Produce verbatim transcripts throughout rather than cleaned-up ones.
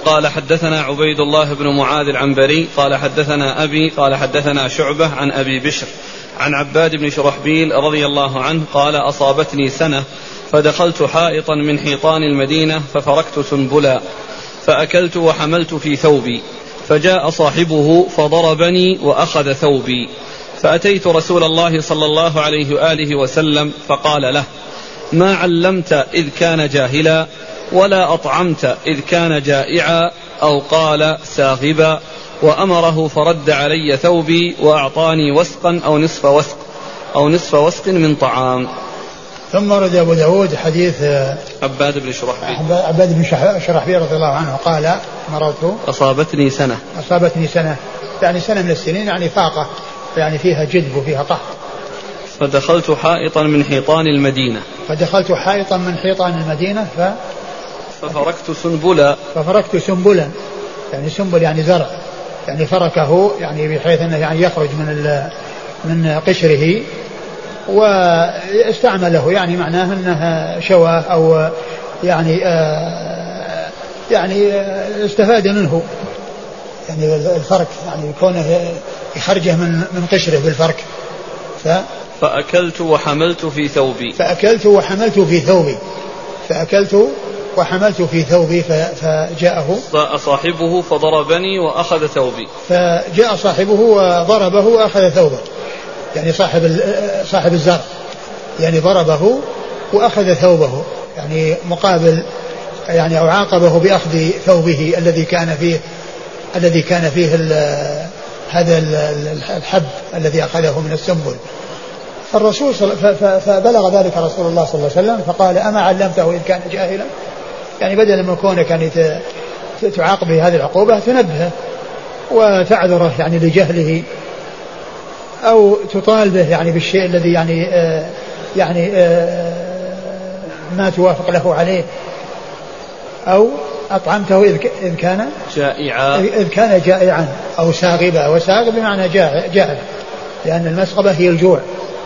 قال حدثنا عبيد الله بن معاذ العنبري قال حدثنا أبي قال حدثنا شعبة عن أبي بشر عن عباد بن شرحبيل رضي الله عنه قال أصابتني سنة فدخلت حائطا من حيطان المدينة ففركت سنبلا فأكلت وحملت في ثوبي فجاء صاحبه فضربني وأخذ ثوبي فأتيت رسول الله صلى الله عليه وآله وسلم فقال له ما علمت إذ كان جاهلا ولا أطعمت إذ كان جائعا أو قال ساغبا وأمره فرد علي ثوبي وأعطاني وسقا أو نصف وسق أو نصف وسق من طعام. ثم رد أبو داود حديث عباد بن شرحبيل عباد بن شرحبيل رضي الله عنه قال مررت أصابتني سنة أصابتني سنة يعني سنة من السنين يعني فاقة يعني فيها جذب وفيها قهر. فدخلت حائطا من حيطان المدينة فدخلت حائطا من حيطان المدينة ف ففركت سنبلا ففركت سنبلا يعني سنبل يعني زرع يعني فركه يعني بحيث أنه يعني يخرج من ال... من قشره واستعمله يعني معناه أنه شوى أو يعني آه يعني استفاد منه يعني الفرك يعني كونه يخرجه من من قشره بالفرك. ف فأكلت وحملت في ثوبي فأكلت وحملت في ثوبي فأكلت وحملت في ثوبي فجاءه صاحبه فضربني وأخذ ثوبي فجاء صاحبه وضربه وأخذ ثوبه يعني صاحب صاحب الزرع يعني ضربه وأخذ ثوبه يعني مقابل يعني أو عاقبه بأخذ ثوبه الذي كان فيه الذي كان فيه هذا الحب الذي أخذه من السنبل. الرسول فبلغ ذلك رسول الله صلى الله عليه وسلم فقال أما علمته إذ كان جاهلا يعني بدل من كونك يعني تعاقب بهذه العقوبة تنبهه وتعذره يعني لجهله أو تطالبه يعني بالشيء الذي يعني آه يعني آه ما توافق له عليه أو أطعمته إذ كان جائعا إذ كان جائعا أو ساغبا وساغب بمعنى جائع لأن المسغبة هي الجوع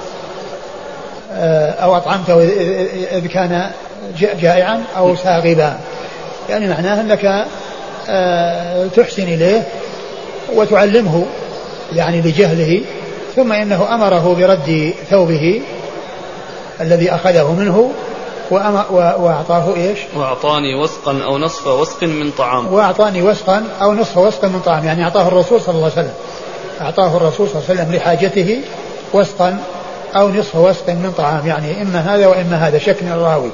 أو أطعمته إذ كان جائعا أو ساغبا يعني معناه أنك تحسن إليه وتعلمه يعني لجهله ثم إنه أمره برد ثوبه الذي أخذه منه وأعطاه إيش وأعطاني وسقا أو نصف وسق من طعام وأعطاني وسقا أو نصف وسق من طعام يعني أعطاه الرسول صلى الله عليه وسلم أعطاه الرسول صلى الله عليه وسلم لحاجته وسقا أو نصف وسق من طعام يعني إما هذا وإما هذا شك من الراوي.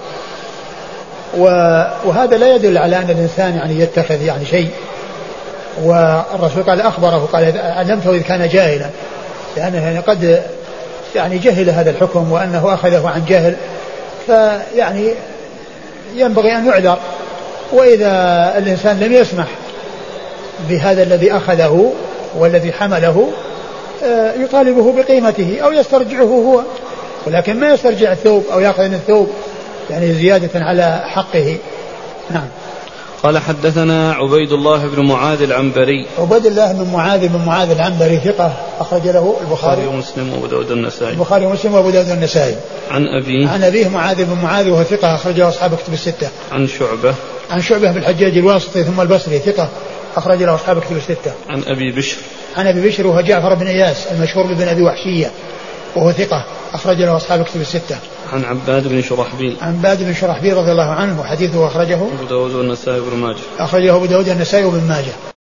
وهذا لا يدل على أن الإنسان يعني يتخذ يعني شيء والرسول قال أخبره قال علمته إذ كان جاهلا لأنه يعني قد يعني جهل هذا الحكم وأنه أخذه عن جهل فيعني ينبغي أن يعذر. وإذا الإنسان لم يسمح بهذا الذي أخذه والذي حمله يطالبه بقيمته أو يسترجعه هو ولكن ما يسترجع الثوب أو يأخذ الثوب يعني زيادة على حقه. نعم. قال حدثنا عبيد الله بن معاذ العنبري عبيد الله بن معاذ بن معاذ العنبري ثقة أخرج له البخاري ومسلم وأبو داود النسائي البخاري ومسلم وأبو داود النسائي. عن أبيه عن أبيه معاذ بن معاذ وهو ثقة أخرجه أصحاب كتب الستة. عن شعبة عن شعبة بن الحجاج الواسطي ثم البصري ثقة أخرج له أصحاب كتب الستة. عن أبي بشر عن أبي بشر وهو جعفر بن إياس المشهور بن أبي وحشية وهو ثقة أخرج له أصحاب كتب الستة. عن عباد بن شرحبيل عن عباد بن شرحبيل رضي الله عنه وحديثه أخرجه أبو داود والنسائي وابن ماجه أخرجه أبو داود النسائي وابن ماجه.